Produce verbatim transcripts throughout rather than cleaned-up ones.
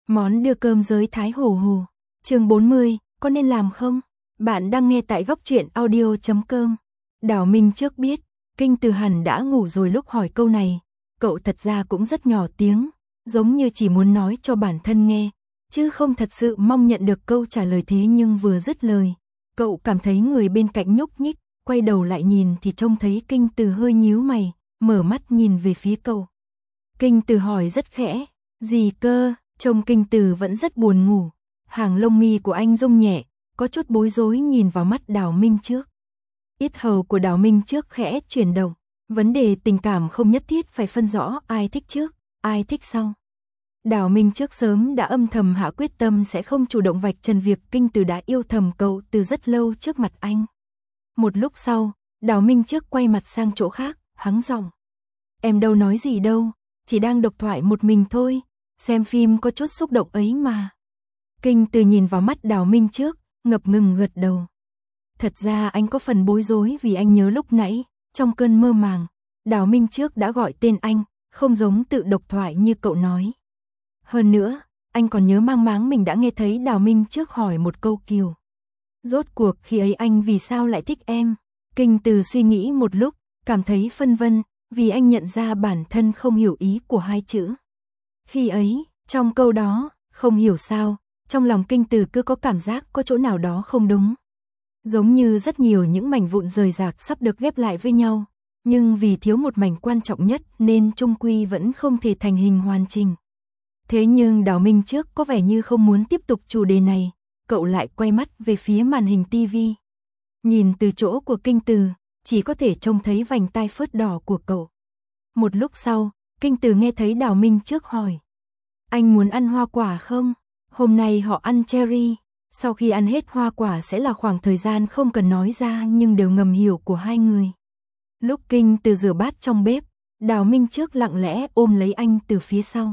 Món đưa cơm giới Thái Hồ Hồ. Chương bốn mươi, có nên làm không? Bạn đang nghe tại góc truyện audio chấm com. Đào Minh trước biết, Kinh Từ hẳn đã ngủ rồi lúc hỏi câu này. Cậu thật ra cũng rất nhỏ tiếng, giống như chỉ muốn nói cho bản thân nghe, chứ không thật sự mong nhận được câu trả lời. Thế nhưng vừa dứt lời, cậu cảm thấy người bên cạnh nhúc nhích, quay đầu lại nhìn thì trông thấy Kinh Từ hơi nhíu mày, mở mắt nhìn về phía cậu. Kinh Từ hỏi rất khẽ, gì cơ? Trông Kinh Từ vẫn rất buồn ngủ, hàng lông mi của anh rung nhẹ, có chút bối rối nhìn vào mắt Đào Minh trước. Yết hầu của Đào Minh trước khẽ chuyển động, vấn đề tình cảm không nhất thiết phải phân rõ ai thích trước, ai thích sau. Đào Minh trước sớm đã âm thầm hạ quyết tâm sẽ không chủ động vạch trần việc Kinh Từ đã yêu thầm cậu từ rất lâu trước mặt anh. Một lúc sau, Đào Minh trước quay mặt sang chỗ khác, hắng giọng. Em đâu nói gì đâu, chỉ đang độc thoại một mình thôi, xem phim có chút xúc động ấy mà. Kinh Từ nhìn vào mắt Đào Minh trước, ngập ngừng gật đầu. Thật ra anh có phần bối rối vì anh nhớ lúc nãy, trong cơn mơ màng, Đào Minh trước đã gọi tên anh, không giống tự độc thoại như cậu nói. Hơn nữa, anh còn nhớ mang máng mình đã nghe thấy Đào Minh trước hỏi một câu kiều. Rốt cuộc khi ấy anh vì sao lại thích em? Kinh Từ suy nghĩ một lúc, cảm thấy phân vân, vì anh nhận ra bản thân không hiểu ý của hai chữ. Khi ấy, trong câu đó, không hiểu sao, trong lòng Kinh Từ cứ có cảm giác có chỗ nào đó không đúng. Giống như rất nhiều những mảnh vụn rời rạc sắp được ghép lại với nhau, nhưng vì thiếu một mảnh quan trọng nhất nên chung quy vẫn không thể thành hình hoàn chỉnh. Thế nhưng Đào Minh trước có vẻ như không muốn tiếp tục chủ đề này, cậu lại quay mắt về phía màn hình tivi. Nhìn từ chỗ của Kinh Từ, chỉ có thể trông thấy vành tai phớt đỏ của cậu. Một lúc sau, Kinh Từ nghe thấy Đào Minh trước hỏi. Anh muốn ăn hoa quả không? Hôm nay họ ăn cherry. Sau khi ăn hết hoa quả sẽ là khoảng thời gian không cần nói ra nhưng đều ngầm hiểu của hai người. Lúc Kinh Từ rửa bát trong bếp, Đào Minh trước lặng lẽ ôm lấy anh từ phía sau.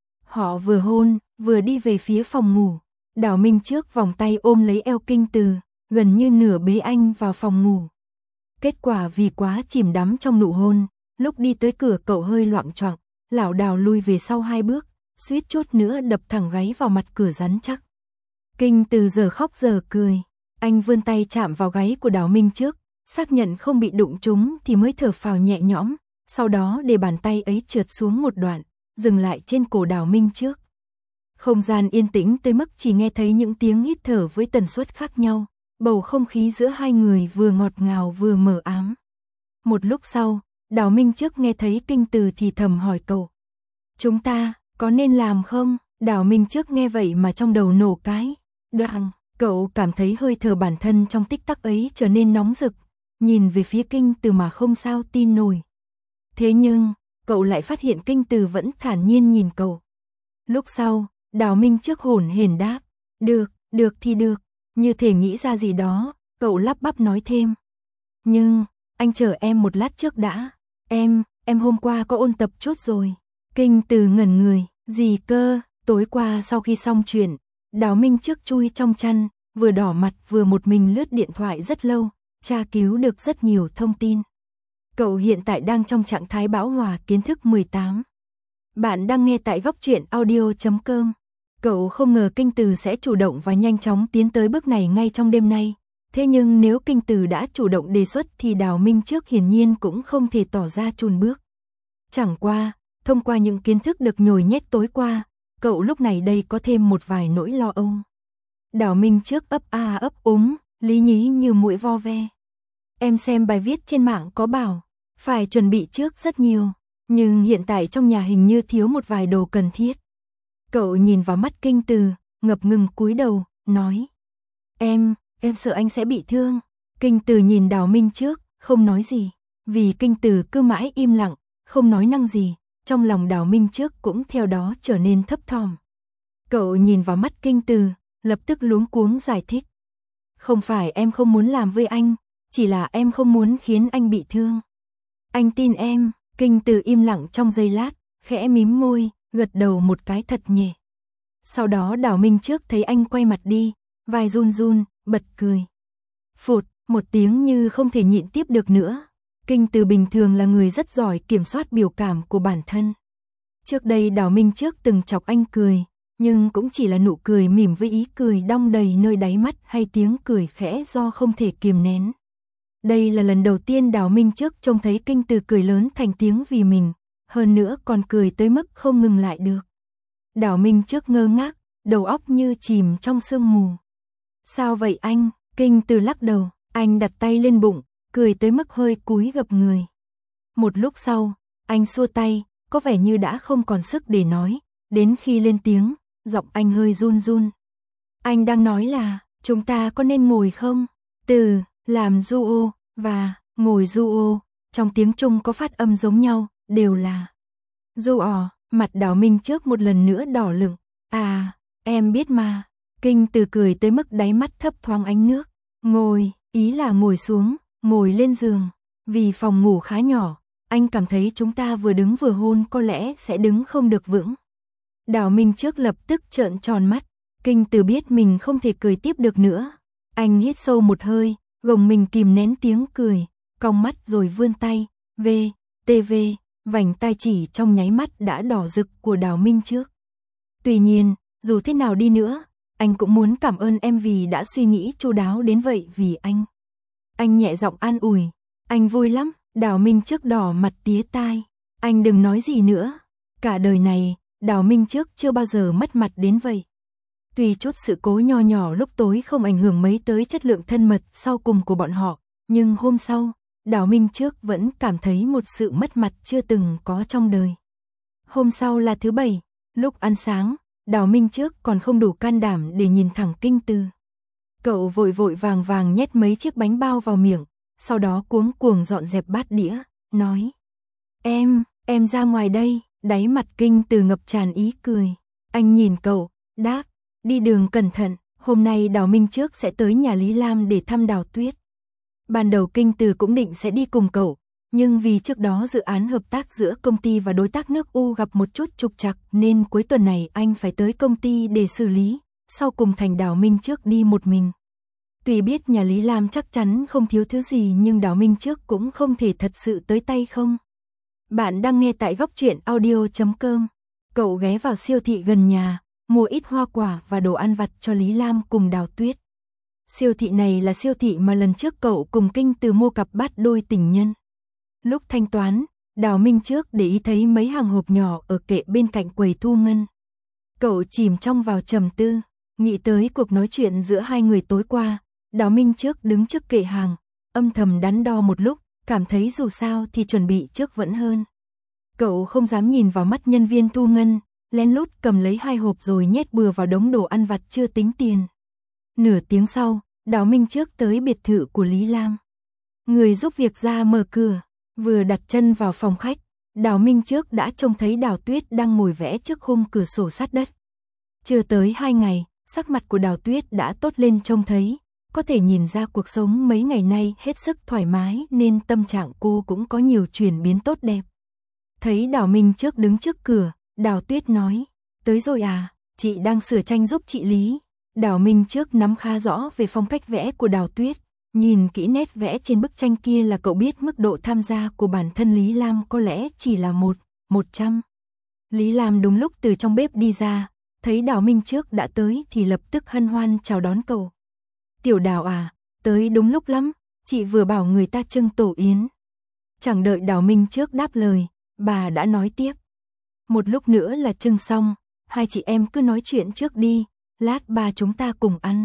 Họ vừa hôn, vừa đi về phía phòng ngủ. Đào Minh trước vòng tay ôm lấy eo Kinh Từ, gần như nửa bế anh vào phòng ngủ. Kết quả vì quá chìm đắm trong nụ hôn, lúc đi tới cửa cậu hơi loạng choạng, lảo đảo lui về sau hai bước, suýt chút nữa đập thẳng gáy vào mặt cửa rắn chắc. Kinh Từ giờ khóc giờ cười, anh vươn tay chạm vào gáy của Đào Minh trước, xác nhận không bị đụng trúng thì mới thở phào nhẹ nhõm, sau đó để bàn tay ấy trượt xuống một đoạn, dừng lại trên cổ Đào Minh trước. Không gian yên tĩnh tới mức chỉ nghe thấy những tiếng hít thở với tần suất khác nhau, bầu không khí giữa hai người vừa ngọt ngào vừa mờ ám. Một lúc sau, Đào Minh trước nghe thấy Kinh Từ thì thầm hỏi cậu. Chúng ta, có nên làm không? Đào Minh trước nghe vậy mà trong đầu nổ cái. Đoạn, cậu cảm thấy hơi thở bản thân trong tích tắc ấy trở nên nóng rực, nhìn về phía Kinh Từ mà không sao tin nổi. Thế nhưng, cậu lại phát hiện Kinh Từ vẫn thản nhiên nhìn cậu. Lúc sau, Đào Minh trước hổn hển đáp. Được, được thì được. Như thể nghĩ ra gì đó, cậu lắp bắp nói thêm. Nhưng, anh chờ em một lát trước đã. Em, em hôm qua có ôn tập chút rồi. Kinh Từ ngẩn người, gì cơ? Tối qua sau khi xong chuyện, Đào Minh trước chui trong chăn, vừa đỏ mặt vừa một mình lướt điện thoại rất lâu, tra cứu được rất nhiều thông tin. Cậu hiện tại đang trong trạng thái bão hòa kiến thức mười tám. Bạn đang nghe tại góc truyện audio chấm com. Cậu không ngờ Kinh Từ sẽ chủ động và nhanh chóng tiến tới bước này ngay trong đêm nay. Thế nhưng nếu Kinh Từ đã chủ động đề xuất thì Đào Minh trước hiển nhiên cũng không thể tỏ ra chùn bước. Chẳng qua, thông qua những kiến thức được nhồi nhét tối qua, cậu lúc này đây có thêm một vài nỗi lo âu. Đào Minh trước ấp a ấp úng, lý nhí như muỗi vo ve. Em xem bài viết trên mạng có bảo, phải chuẩn bị trước rất nhiều, nhưng hiện tại trong nhà hình như thiếu một vài đồ cần thiết. Cậu nhìn vào mắt Kinh Từ, ngập ngừng cúi đầu, nói. Em, em sợ anh sẽ bị thương. Kinh Từ nhìn Đào Minh trước, không nói gì. Vì Kinh Từ cứ mãi im lặng, không nói năng gì, trong lòng Đào Minh trước cũng theo đó trở nên thấp thỏm. Cậu nhìn vào mắt Kinh Từ, lập tức luống cuống giải thích. Không phải em không muốn làm với anh, chỉ là em không muốn khiến anh bị thương. Anh tin em. Kinh Từ im lặng trong giây lát, khẽ mím môi, gật đầu một cái thật nhẹ. Sau đó Đào Minh trước thấy anh quay mặt đi, vai run run, bật cười. Phụt, một tiếng như không thể nhịn tiếp được nữa. Kinh Từ bình thường là người rất giỏi kiểm soát biểu cảm của bản thân. Trước đây Đào Minh trước từng chọc anh cười, nhưng cũng chỉ là nụ cười mỉm với ý cười đong đầy nơi đáy mắt hay tiếng cười khẽ do không thể kiềm nén. Đây là lần đầu tiên Đào Minh Trước trông thấy Kinh Từ cười lớn thành tiếng vì mình, hơn nữa còn cười tới mức không ngừng lại được. Đào Minh Trước ngơ ngác, đầu óc như chìm trong sương mù. Sao vậy anh? Kinh Từ lắc đầu, anh đặt tay lên bụng, cười tới mức hơi cúi gập người. Một lúc sau, anh xua tay, có vẻ như đã không còn sức để nói, đến khi lên tiếng, giọng anh hơi run run. Anh đang nói là, chúng ta có nên ngồi không? Từ làm duo và ngồi duo, trong tiếng Trung có phát âm giống nhau, đều là duo. Mặt Đào Minh Trước một lần nữa đỏ lửng. À, em biết mà. Kinh Từ cười tới mức đáy mắt thấp thoáng ánh nước. Ngồi, ý là ngồi xuống, ngồi lên giường. Vì phòng ngủ khá nhỏ, anh cảm thấy chúng ta vừa đứng vừa hôn có lẽ sẽ đứng không được vững. Đào Minh Trước lập tức trợn tròn mắt. Kinh Từ biết mình không thể cười tiếp được nữa. Anh hít sâu một hơi, gồng mình kìm nén tiếng cười, cong mắt rồi vươn tay. V, tê vê, vành tay chỉ trong nháy mắt đã đỏ rực của Đào Minh Trước. Tuy nhiên, dù thế nào đi nữa, anh cũng muốn cảm ơn em vì đã suy nghĩ chu đáo đến vậy vì anh. Anh nhẹ giọng an ủi. Anh vui lắm. Đào Minh Trước đỏ mặt tía tai. Anh đừng nói gì nữa. Cả đời này, Đào Minh Trước chưa bao giờ mất mặt đến vậy. Tuy chút sự cố nho nhỏ lúc tối không ảnh hưởng mấy tới chất lượng thân mật sau cùng của bọn họ, nhưng hôm sau, Đào Minh Trước vẫn cảm thấy một sự mất mặt chưa từng có trong đời. Hôm sau là thứ bảy, lúc ăn sáng, Đào Minh Trước còn không đủ can đảm để nhìn thẳng Kinh Từ. Cậu vội vội vàng vàng nhét mấy chiếc bánh bao vào miệng, sau đó cuống cuồng dọn dẹp bát đĩa, nói. Em, em ra ngoài đây, đáy mặt Kinh Từ ngập tràn ý cười. Anh nhìn cậu, đáp, đi đường cẩn thận, hôm nay Đào Minh Trước sẽ tới nhà Lý Lam để thăm Đào Tuyết. Ban đầu Kinh Từ cũng định sẽ đi cùng cậu, nhưng vì trước đó dự án hợp tác giữa công ty và đối tác nước U gặp một chút trục trặc nên cuối tuần này anh phải tới công ty để xử lý, sau cùng thành Đào Minh Trước đi một mình. Tuy biết nhà Lý Lam chắc chắn không thiếu thứ gì nhưng Đào Minh Trước cũng không thể thật sự tới tay không. Bạn đang nghe tại góc truyện audio chấm com. Cậu ghé vào siêu thị gần nhà, mua ít hoa quả và đồ ăn vặt cho Lý Lam cùng Đào Tuyết. Siêu thị này là siêu thị mà lần trước cậu cùng Kinh Từ mua cặp bát đôi tình nhân. Lúc thanh toán, Đào Minh Trước để ý thấy mấy hàng hộp nhỏ ở kệ bên cạnh quầy thu ngân. Cậu chìm trong vào trầm tư, nghĩ tới cuộc nói chuyện giữa hai người tối qua. Đào Minh Trước đứng trước kệ hàng, âm thầm đắn đo một lúc, cảm thấy dù sao thì chuẩn bị trước vẫn hơn. Cậu không dám nhìn vào mắt nhân viên thu ngân, lén lút cầm lấy hai hộp rồi nhét bừa vào đống đồ ăn vặt chưa tính tiền. Nửa tiếng sau, Đào Minh Trước tới biệt thự của Lý Lam. Người giúp việc ra mở cửa, vừa đặt chân vào phòng khách, Đào Minh Trước đã trông thấy Đào Tuyết đang ngồi vẽ trước khung cửa sổ sát đất. Chưa tới hai ngày, sắc mặt của Đào Tuyết đã tốt lên trông thấy. Có thể nhìn ra cuộc sống mấy ngày nay hết sức thoải mái nên tâm trạng cô cũng có nhiều chuyển biến tốt đẹp. Thấy Đào Minh Trước đứng trước cửa, Đào Tuyết nói, tới rồi à, chị đang sửa tranh giúp chị Lý. Đào Minh Trước nắm khá rõ về phong cách vẽ của Đào Tuyết, nhìn kỹ nét vẽ trên bức tranh kia là cậu biết mức độ tham gia của bản thân Lý Lam có lẽ chỉ là một, một trăm. Lý Lam đúng lúc từ trong bếp đi ra, thấy Đào Minh Trước đã tới thì lập tức hân hoan chào đón cậu. Tiểu Đào à, tới đúng lúc lắm, chị vừa bảo người ta trưng tổ yến. Chẳng đợi Đào Minh Trước đáp lời, bà đã nói tiếp. Một lúc nữa là trưng xong, hai chị em cứ nói chuyện trước đi, lát ba chúng ta cùng ăn.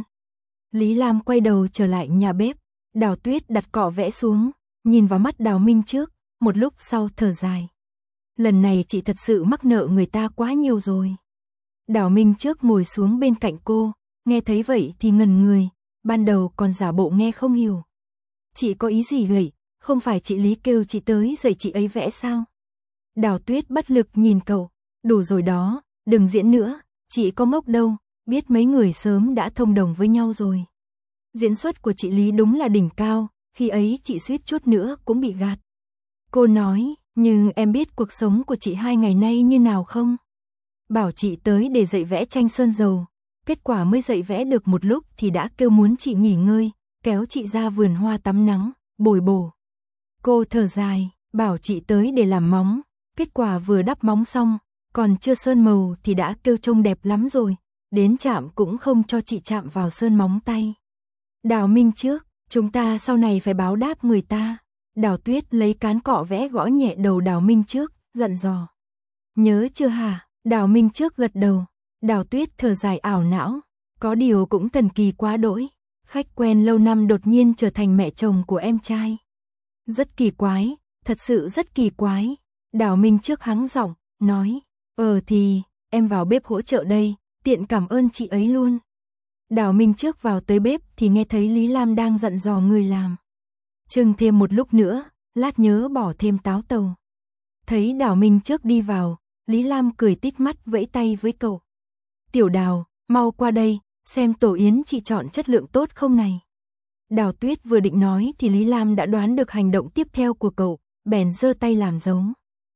Lý Lam quay đầu trở lại nhà bếp, Đào Tuyết đặt cọ vẽ xuống, nhìn vào mắt Đào Minh Trước, một lúc sau thở dài. Lần này chị thật sự mắc nợ người ta quá nhiều rồi. Đào Minh Trước ngồi xuống bên cạnh cô, nghe thấy vậy thì ngần người. Ban đầu còn giả bộ nghe không hiểu. Chị có ý gì vậy? Không phải chị Lý kêu chị tới dạy chị ấy vẽ sao? Đào Tuyết bất lực nhìn cậu. Đủ rồi đó, đừng diễn nữa, chị có ngốc đâu, biết mấy người sớm đã thông đồng với nhau rồi. Diễn xuất của chị Lý đúng là đỉnh cao, khi ấy chị suýt chút nữa cũng bị gạt. Cô nói, nhưng em biết cuộc sống của chị hai ngày nay như nào không? Bảo chị tới để dạy vẽ tranh sơn dầu. Kết quả mới dậy vẽ được một lúc thì đã kêu muốn chị nghỉ ngơi, kéo chị ra vườn hoa tắm nắng, bồi bổ. Cô thở dài, bảo chị tới để làm móng, kết quả vừa đắp móng xong, còn chưa sơn màu thì đã kêu trông đẹp lắm rồi, đến chạm cũng không cho chị chạm vào sơn móng tay. Đào Minh Trước, chúng ta sau này phải báo đáp người ta. Đào Tuyết lấy cán cọ vẽ gõ nhẹ đầu Đào Minh Trước, dặn dò. Nhớ chưa hả? Đào Minh Trước gật đầu. Đào Tuyết thở dài ảo não, có điều cũng thần kỳ quá đỗi. Khách quen lâu năm đột nhiên trở thành mẹ chồng của em trai. Rất kỳ quái, thật sự rất kỳ quái. Đào Minh Trước hắng giọng, nói, ờ thì, em vào bếp hỗ trợ đây, tiện cảm ơn chị ấy luôn. Đào Minh Trước vào tới bếp thì nghe thấy Lý Lam đang dặn dò người làm. Chừng thêm một lúc nữa, lát nhớ bỏ thêm táo tàu. Thấy Đào Minh Trước đi vào, Lý Lam cười tít mắt vẫy tay với cậu. Tiểu Đào, mau qua đây, xem tổ yến chị chọn chất lượng tốt không này. Đào Tuyết vừa định nói thì Lý Lam đã đoán được hành động tiếp theo của cậu, bèn giơ tay làm dấu.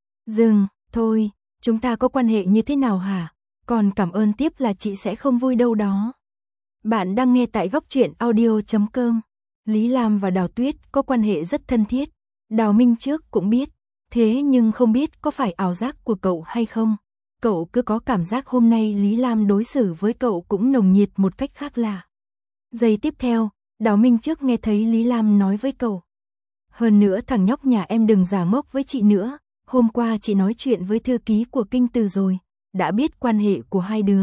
Dừng, thôi, chúng ta có quan hệ như thế nào hả? Còn cảm ơn tiếp là chị sẽ không vui đâu đó. Bạn đang nghe tại góc truyện audio chấm com. Lý Lam và Đào Tuyết có quan hệ rất thân thiết. Đào Minh Trước cũng biết, thế nhưng không biết có phải ảo giác của cậu hay không. Cậu cứ có cảm giác hôm nay Lý Lam đối xử với cậu cũng nồng nhiệt một cách khác lạ. Giây tiếp theo, Đào Minh Trước nghe thấy Lý Lam nói với cậu. Hơn nữa thằng nhóc nhà em đừng giả ngốc với chị nữa, hôm qua chị nói chuyện với thư ký của Kinh Từ rồi, đã biết quan hệ của hai đứa.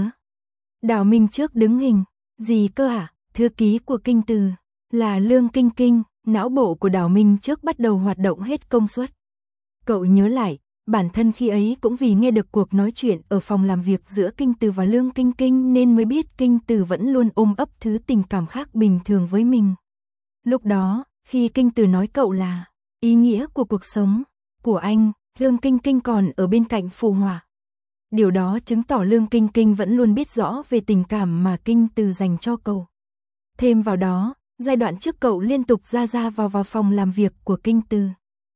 Đào Minh Trước đứng hình, gì cơ à, thư ký của Kinh Từ, là Lương Kinh Kinh, não bộ của Đào Minh Trước bắt đầu hoạt động hết công suất. Cậu nhớ lại, bản thân khi ấy cũng vì nghe được cuộc nói chuyện ở phòng làm việc giữa Kinh Từ và Lương Kinh Kinh nên mới biết Kinh Từ vẫn luôn ôm ấp thứ tình cảm khác bình thường với mình. Lúc đó, khi Kinh Từ nói cậu là ý nghĩa của cuộc sống của anh, Lương Kinh Kinh còn ở bên cạnh phụ họa. Điều đó chứng tỏ Lương Kinh Kinh vẫn luôn biết rõ về tình cảm mà Kinh Từ dành cho cậu. Thêm vào đó, giai đoạn trước cậu liên tục ra ra vào vào phòng làm việc của Kinh Từ.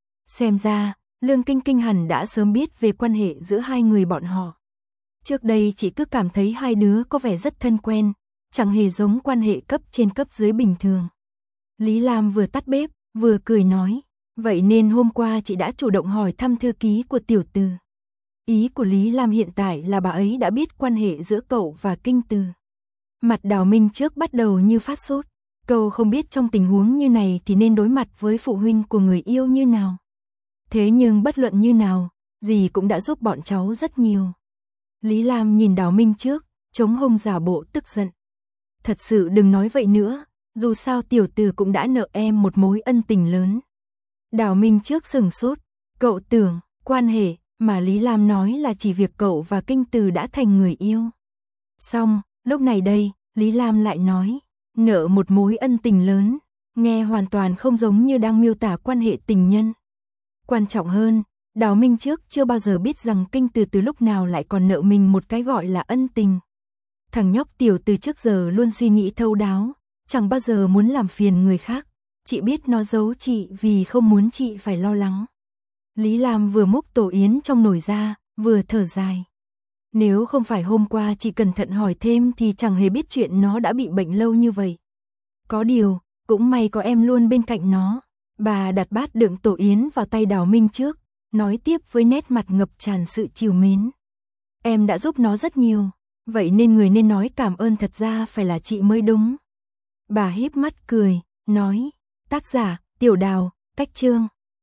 Xem ra, Lương Kinh Kinh hẳn đã sớm biết về quan hệ giữa hai người bọn họ. Trước đây chỉ cứ cảm thấy hai đứa có vẻ rất thân quen, chẳng hề giống quan hệ cấp trên cấp dưới bình thường. Lý Lam vừa tắt bếp, vừa cười nói, vậy nên hôm qua chị đã chủ động hỏi thăm thư ký của tiểu Từ. Ý của Lý Lam hiện tại là bà ấy đã biết quan hệ giữa cậu và Kinh Từ. Mặt Đào Minh Trước bắt đầu như phát sốt, cậu không biết trong tình huống như này thì nên đối mặt với phụ huynh của người yêu như nào. Thế nhưng bất luận như nào, dì cũng đã giúp bọn cháu rất nhiều. Lý Lam nhìn Đào Minh Trước, chống hông giả bộ tức giận. Thật sự đừng nói vậy nữa, dù sao tiểu Từ cũng đã nợ em một mối ân tình lớn. Đào Minh Trước sừng sốt, cậu tưởng, quan hệ mà Lý Lam nói là chỉ việc cậu và Kinh Từ đã thành người yêu. Xong, lúc này đây, Lý Lam lại nói, nợ một mối ân tình lớn, nghe hoàn toàn không giống như đang miêu tả quan hệ tình nhân. Quan trọng hơn, Đào Minh Trước chưa bao giờ biết rằng Kinh Từ từ lúc nào lại còn nợ mình một cái gọi là ân tình. Thằng nhóc tiểu từ trước giờ luôn suy nghĩ thấu đáo, chẳng bao giờ muốn làm phiền người khác. Chị biết nó giấu chị vì không muốn chị phải lo lắng. Lý Lam vừa múc tổ yến trong nồi ra, vừa thở dài. Nếu không phải hôm qua chị cẩn thận hỏi thêm thì chẳng hề biết chuyện nó đã bị bệnh lâu như vậy. Có điều, cũng may có em luôn bên cạnh nó. Bà đặt bát đựng tổ yến vào tay Đào Minh Trước, nói tiếp với nét mặt ngập tràn sự trìu mến. Em đã giúp nó rất nhiều, vậy nên người nên nói cảm ơn thật ra phải là chị mới đúng. Bà híp mắt cười, nói, tác giả, Tiểu Đào, cách chương.